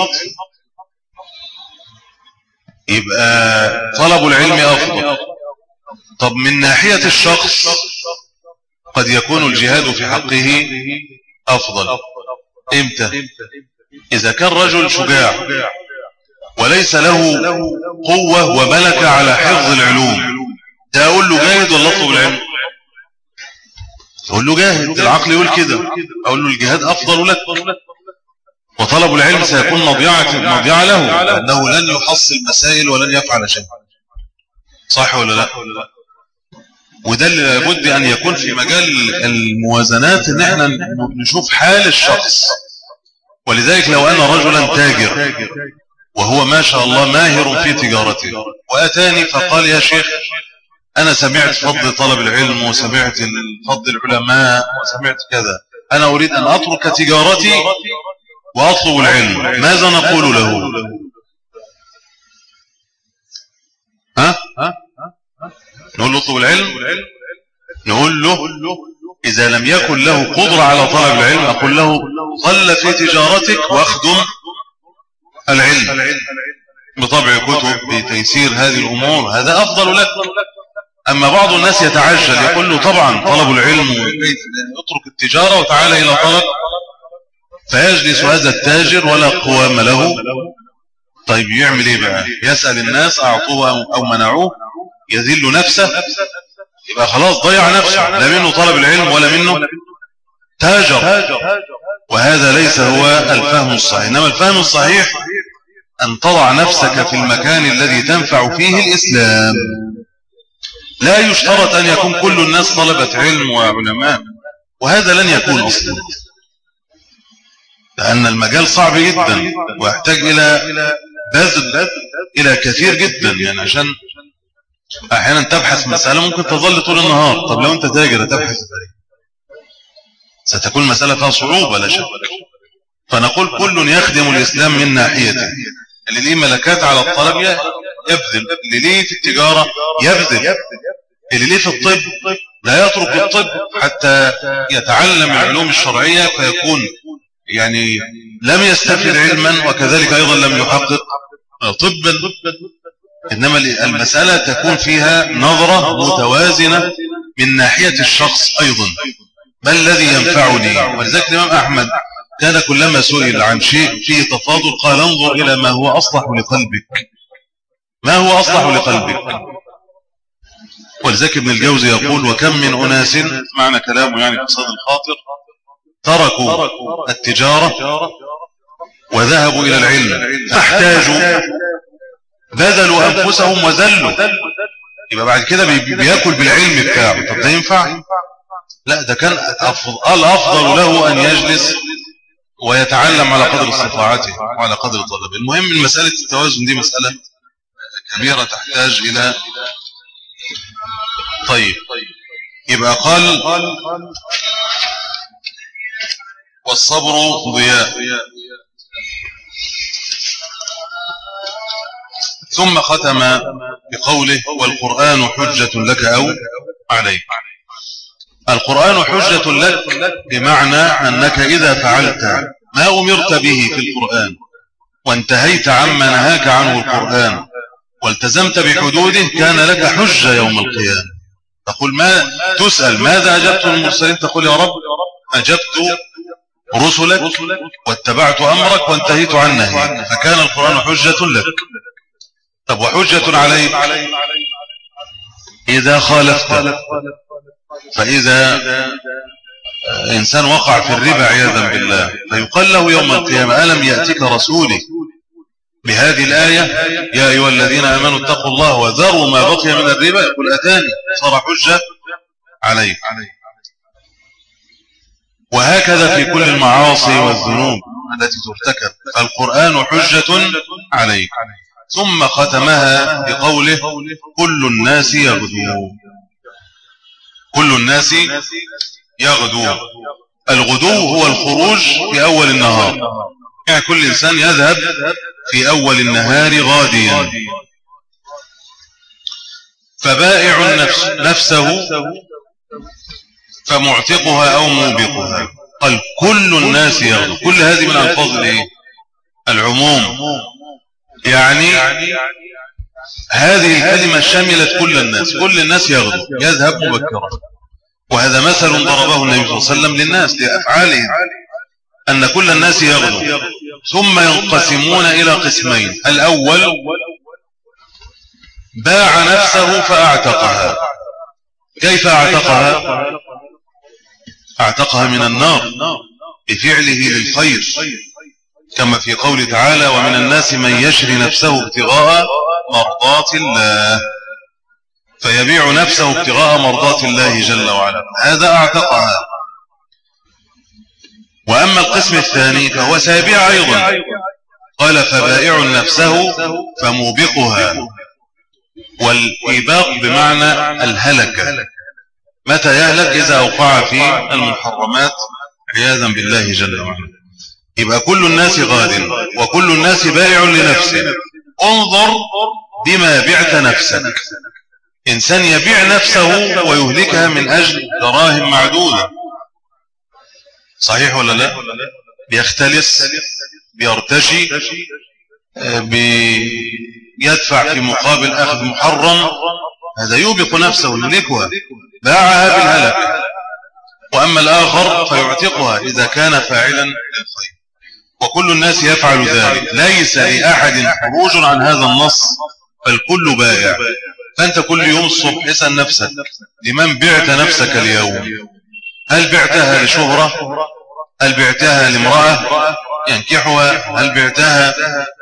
[SPEAKER 1] يبقى طلب العلم أفضل. طب من ناحية الشخص قد يكون الجهاد في حقه أفضل. إمتى؟ إذا كان رجل شجاع وليس له قوة وملكة على حفظ العلوم، ده أقول له جاهد ولا أطلب العلم؟ أقول له جاهد، العقل يقول كده، أقول له الجهاد أفضل لك، وطلب العلم سيكون مضيعة مضيعة له، لأنه لن يحصل مسائل ولن يفعل شيء. صح ولا لا؟ وده اللي لابد أن يكون في مجال الموازنات، إن احنا نشوف حال الشخص. ولذلك لو أن رجلا تاجر وهو ما شاء الله ماهر في تجارته، وأتاني فقال يا شيخ أنا سمعت فضل طلب العلم، وسمعت فضل العلماء، وسمعت كذا، أنا أريد أن أترك تجارتي وأطلب العلم، ماذا نقول له؟ ها؟ نقول له اطلب العلم؟ نقول له إذا لم يكن له قدرة على طلب العلم أقول له ظل في تجارتك واخدم العلم بطبع كتب، بتيسير هذه الأمور، هذا أفضل لك. أما بعض الناس يتعجل، يقول له طبعا طلب العلم يترك التجارة وتعالى إلى طلب، فيجلس هذا التاجر ولا قوام له. طيب يعمل إيه بقى؟ يسأل الناس أعطوه أو منعوه، يذل نفسه، يبقى خلاص ضيع نفسه، لا منه طلب العلم ولا منه تاجر. وهذا ليس هو الفهم الصحيح. إنما الفهم الصحيح أن تضع نفسك في المكان الذي تنفع فيه الإسلام. لا يشترط أن يكون كل الناس طلبة علم وعلماء، وهذا لن يكون أصلا، لأن المجال صعب جدا ويحتاج إلى بذل إلى كثير جدا. يعني عشان أحيانا تبحث مسألة ممكن تظل طول النهار، طب لو أنت تاجر تبحث ستكون مسألة فيها صعوبة لا شك. فنقول كل يخدم الإسلام من ناحيته، اللي ليه ملكات على الطلب يبذل، اللي ليه في التجارة يبذل، اللي ليه في الطب لا يترك الطب حتى يتعلم العلوم الشرعية، فيكون يعني لم يستفد علما، وكذلك أيضا لم يحقق طبا، إنما المسألة تكون فيها نظرة متوازنة من ناحية الشخص أيضا، ما الذي ينفعني. ولذلك الإمام أحمد كان كلما سئل عن شيء فيه تفاضل قال انظر إلى ما هو أصلح لقلبك، ما هو أصلح لقلبك. ولذلك ابن الجوزي يقول وكم من أناس، معنى كلامه يعني في صدر الخاطر، تركوا التجارة وذهبوا إلى العلم فاحتاجوا بذلوا أنفسهم وذلوا، يبقى بعد كده بيأكل بالعلم بتاعه. طب ده ينفع؟ لا، ده كان الأفضل له أن يجلس ويتعلم على قدر استطاعته وعلى قدر طلبه. المهم مسألة التوازن دي مسألة كبيرة تحتاج إلى. طيب يبقى قال والصبر ضياء، ثم ختم بقوله والقرآن حجة لك أو عليك. القرآن حجة لك بمعنى أنك إذا فعلت ما أمرت به في القرآن وانتهيت عما نهاك عنه القرآن والتزمت بحدوده كان لك حجة يوم القيامة. تقول ما تسأل ماذا أجبت المرسلين، تقول يا رب أجبت رسلك واتبعت أمرك وانتهيت عن نهيك، فكان القرآن حجة لك. طب وحجة عليك إذا خالفت، فإذا إنسان وقع في الربا عياذا بالله فيقال له يوم القيامة ألم يأتك رسولي بهذه الآية يا أيها الذين آمنوا اتقوا الله وذروا ما بقي من الربا، يقول أتاني، صار حجة عليك. وهكذا في كل المعاصي والذنوب التي ترتكب، فالقرآن حجة عليك. ثم ختمها بقوله كل الناس يغدو، كل الناس يغدو. الغدو هو الخروج في أول النهار، يعني كل إنسان يذهب في أول النهار غاديا. فبائع النفس نفسه فمعتقها أو موبقها. قال كل الناس يغدو، كل هذه من ألفاظ الايه؟ العموم، يعني هذه الكلمة شملت كل الناس، كل الناس يغدو يذهب مبكرا. وهذا مثل ضربه النبي صلى الله عليه وسلم للناس لأفعالهم، أن كل الناس يغدو ثم ينقسمون إلى قسمين. الأول باع نفسه فأعتقها. كيف أعتقها؟ أعتقها من النار بفعله للخير، كما في قول تعالى ومن الناس من يشري نفسه ابتغاء مرضات الله، فيبيع نفسه ابتغاء مرضات الله جل وعلا، هذا أعتقها. وأما القسم الثاني فهو سيبيع أيضا، قال فبائع نفسه فموبقها. والإباق بمعنى الهلكة، متى يهلك؟ إذا أوقع في المحرمات عياذا بالله جل وعلا. يبقى كل الناس غاد وكل الناس بائع لنفسه. انظر بما بعت نفسك. إنسان يبيع نفسه ويهلكها من أجل دراهم معدودة، صحيح ولا لا؟ بيختلس، بيرتشي، بيدفع في مقابل أخذ محرم، هذا يوبق نفسه يهلكها، باعها بالهلك. وأما الآخر فيعتقها إذا كان فاعلا للخير. وكل الناس يفعل ذلك، ليس لأحد خروج عن هذا النص، فالكل بائع. فأنت كل يوم الصبح اسأل نفسك لمن بعت نفسك اليوم؟ هل بعتها لشهرة؟ هل بعتها لامرأة ينكحها؟ هل بعتها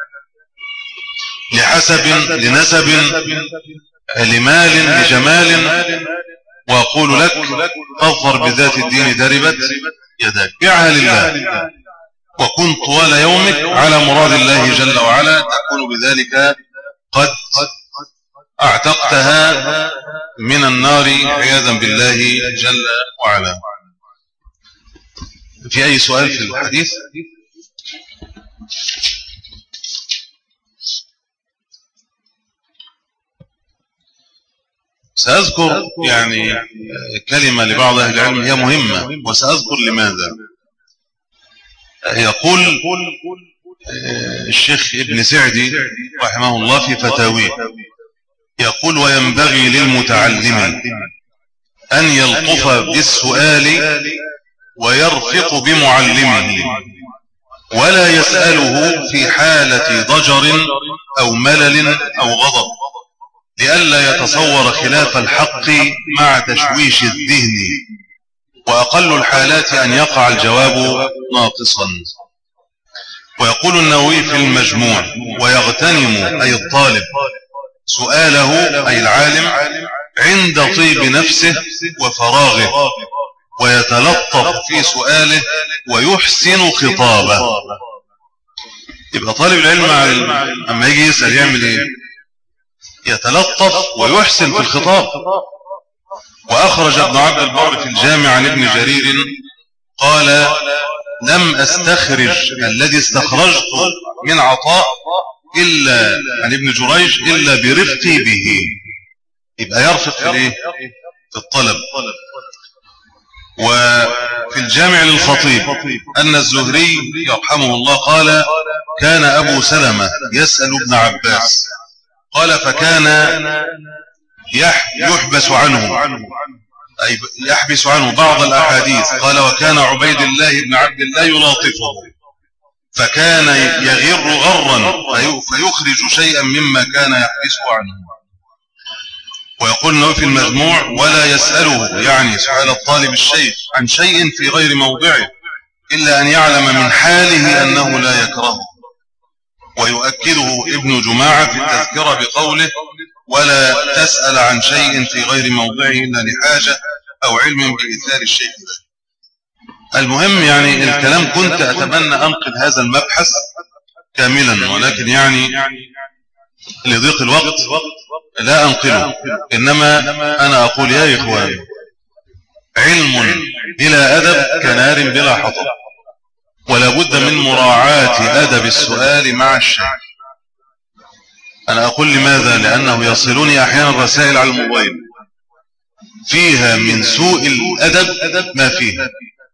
[SPEAKER 1] لحسب لنسب لمال لجمال؟ وأقول لك فاظفر بذات الدين دربت يداك. بيعها لله وكن طوال يومك على مراد الله جل وعلا، تكون بذلك قد اعتقتها من النار عياذا بالله جل وعلا. في أي سؤال في الحديث؟ سأذكر يعني كلمة لبعض أهل العلم هي مهمة، وسأذكر لماذا. يقول الشيخ ابن سعدي رحمه الله في فتاويه يقول: وينبغي للمتعلم أن يلطف بالسؤال ويرفق بمعلمه، ولا يسأله في حالة ضجر أو ملل أو غضب، لئلا يتصور خلاف الحق مع تشويش الذهن، وأقل الحالات أن يقع الجواب ناقصا. ويقول النووي في المجموع: ويغتنم أي الطالب سؤاله أي العالم عند طيب نفسه وفراغه، ويتلطف في سؤاله ويحسن خطابه. يبقى طالب العلم لما يجي يسأل يعمل ايه؟ يتلطف ويحسن في الخطاب. وأخرج ابن عبد البر في الجامع عن ابن جرير قال: لم أستخرج الذي استخرجت من عطاء إلا عن ابن جريج إلا برفقي به. يبقى يرفق في الايه؟ في الطلب. وفي الجامع للخطيب أن الزهري يرحمه الله قال: كان أبو سلمة يسأل ابن عباس، قال: فكان يحبس عنه أي يحبس عنه بعض الأحاديث. قال: وكان عبيد الله بن عبد الله يلاطفه، فكان يغر غرا فيخرج شيئا مما كان يحبسه عنه. ويقول له في المجموع: ولا يسأله، يعني سؤال الطالب الشيخ عن شيء في غير موضعه، إلا أن يعلم من حاله أنه لا يكرهه. ويؤكده ابن جماعة في التذكرة بقوله: ولا تسأل عن شيء في غير موضعه إلا لحاجة أو علم بإثار الشيء ذلك. المهم يعني الكلام كنت أتمنى أنقل هذا المبحث كاملا، ولكن يعني لضيق الوقت لا أنقله. إنما أنا أقول يا إخوان: علم بلا أدب كنار بلا حطب، ولا بد من مراعاة أدب السؤال مع الشيخ. أنا أقول لماذا؟ لأنه يصلني أحيانا رسائل على الموبايل فيها من سوء الأدب ما فيها.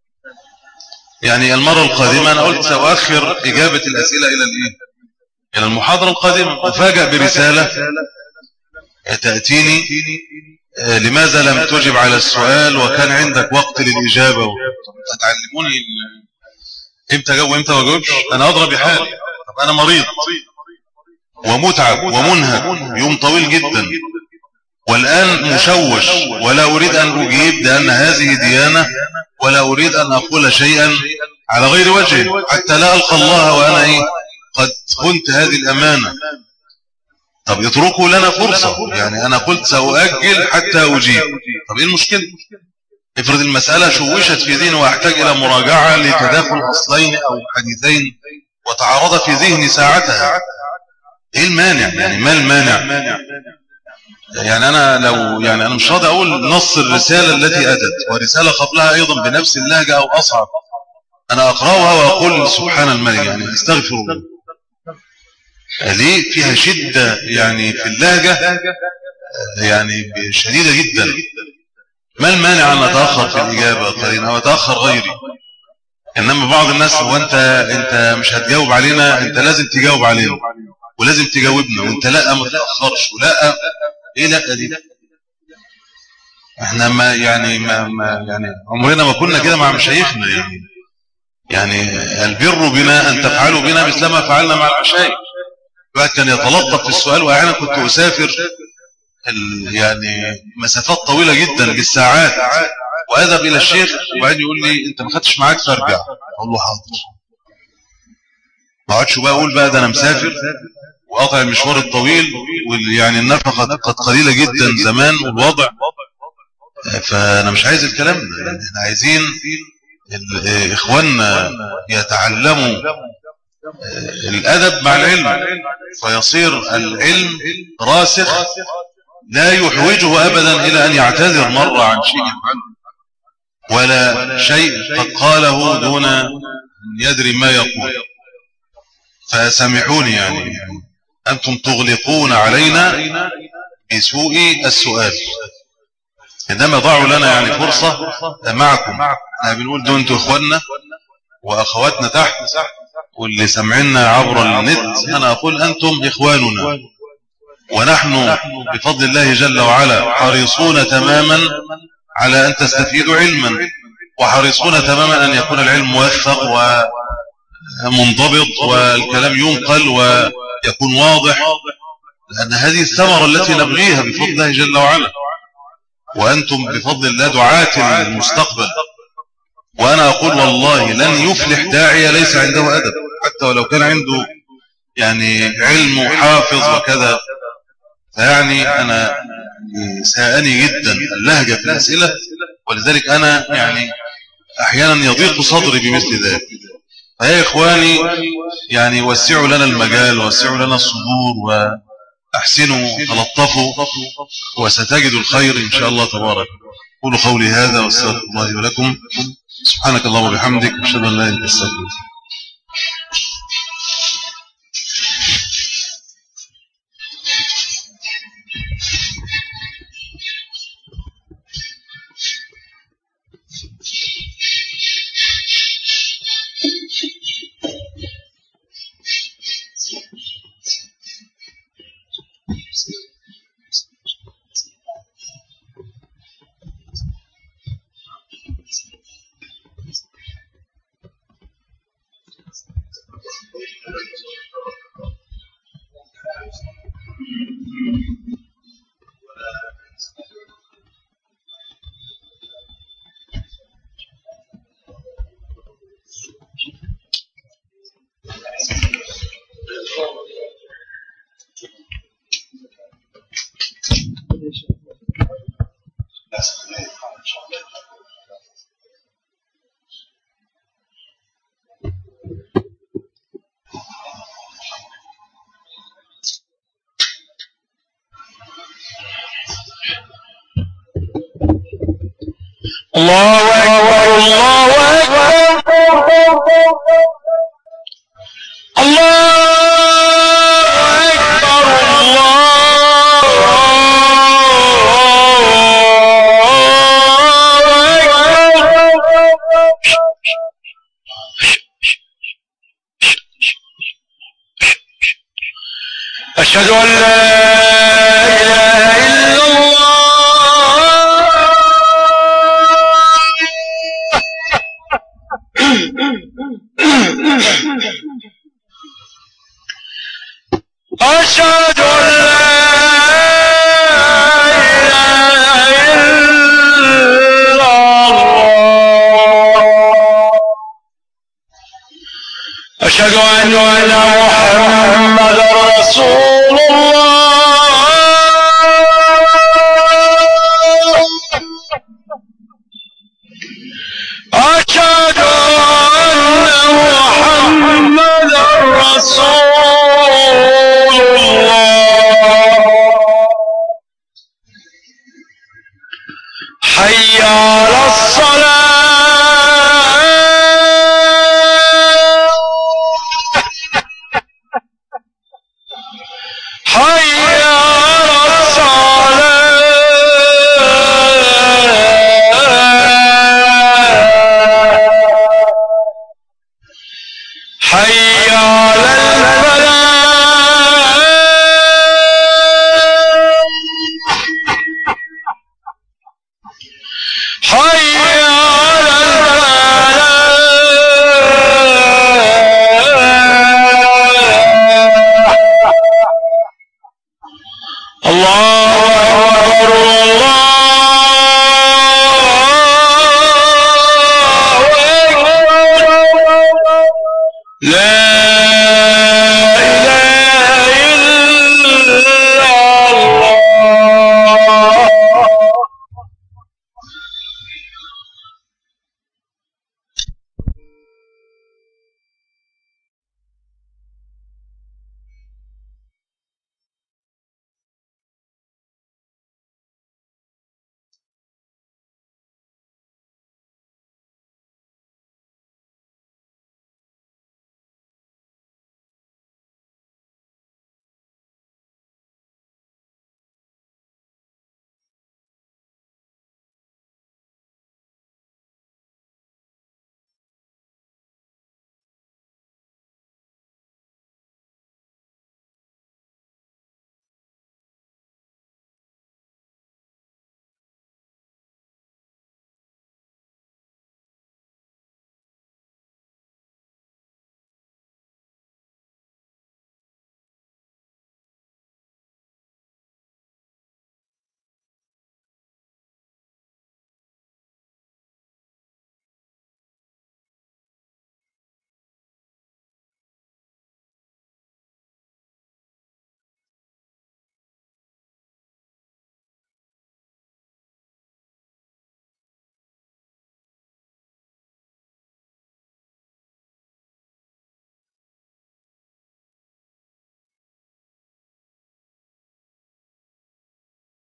[SPEAKER 1] يعني المرة القادمة أنا قلت سأؤخر إجابة الأسئلة إلى الإيه؟ إلى المحاضرة القادمة. أفاجأ برسالة تأتيني: لماذا لم تجب على السؤال وكان عندك وقت للإجابة؟ فتعلموني إمتى أجاوب وإمتى ما أجاوبش. أنا أضرب بحالي. طب أنا مريض ومتعب ومنهك يوم طويل جدا، والآن مشوش، ولا أريد أن أجيب لأن هذه ديانة، ولا أريد أن أقول شيئا على غير وجه حتى لا ألقى الله وأنا إيه قد خنت هذه الأمانة. طب اتركوا لنا فرصة. يعني أنا قلت سأؤجل حتى أجيب. طب إيه المشكلة؟ افرض المسألة شوشت في ذهني وأحتاج إلى مراجعة لتداخل أصلين أو حديثين وتعارض في ذهني ساعتها، إيه المانع؟ يعني ما المانع؟ يعني أنا لو يعني أنا مش راضي أقول نص الرسالة التي أتت ورسالة قبلها أيضا بنفس اللهجة أو أصعب، أنا أقرأها وأقول سبحان الملك، يعني أستغفر الله. ليه؟ فيها شدة يعني في اللهجة يعني شديدة جدا. ما المانع أن أتأخر في الإجابة قليلا أو أتأخر غيري؟ إنما بعض الناس: هو أنت أنت مش هتجاوب علينا، أنت لازم تجاوب علينا ولازم تجاوبنا، وأنت لا ما تتأخرش ولا إيه لا دي. إحنا ما يعني ما, ما يعني عمرنا ما كنا كده مع مشايخنا. يعني يعني البر بنا أن تفعلوا بنا مثل ما فعلنا مع المشايخ. الواحد كان يتلطف في السؤال، وأحيانا كنت أسافر يعني مسافات طويلة جدا بالساعات وأذهب إلى الشيخ وبعدين يقول لي: أنت ما خدتش معاك فارجع. أقول له: حاضر. ما اقعدش بقى أقول بقى ده أنا مسافر وقطع المشوار الطويل، ويعني النفقة قد قليلة جدا زمان والوضع، فأنا مش عايز الكلام ده. يعني احنا عايزين إخواننا يتعلموا الأدب مع العلم، فيصير العلم راسخ لا يحوجه أبدا إلى أن يعتذر مرة عن شيء ولا شيء قد قاله دون أن يدري ما يقول. فسامحوني، يعني أنتم تغلقون علينا بسوء السؤال، إنما ضعوا لنا يعني فرصة معكم. احنا بنقول دون انتوا إخواننا وأخواتنا تحت، واللي سمعنا عبر النت، أنا أقول أنتم إخواننا، ونحن بفضل الله جل وعلا حريصون تماما على أن تستفيدوا علما، وحريصون تماما أن يكون العلم موثق ومنضبط والكلام ينقل ويكون واضح، لأن هذه الثمرة التي نبغيها بفضل الله جل وعلا، وأنتم بفضل الله دعاة المستقبل. وأنا أقول والله لن يفلح داعية ليس عنده أدب، حتى ولو كان عنده يعني علم وحافظ وكذا. فيعني أنا ساءني جدا اللهجة في الأسئلة، ولذلك أنا يعني أحيانا يضيق صدري بمثل ذلك. فيا إخواني يعني وسعوا لنا المجال، وسعوا لنا الصدور، وأحسنوا تلطفوا، وستجدوا الخير إن شاء الله تبارك. قولوا قولي هذا واستغفر الله ولكم. سبحانك اللهم وبحمدك، أشهد أن لا إله إلا أنت أستغفرك.
[SPEAKER 2] الله أكبر الله أكبر الله أكبر الله أشهد أن لا إله إلا الله أشهد أن لا إله إلا الله أشهد أن محمدا رسول الله أشهد أن محمدا رسول الله حي على الصلاة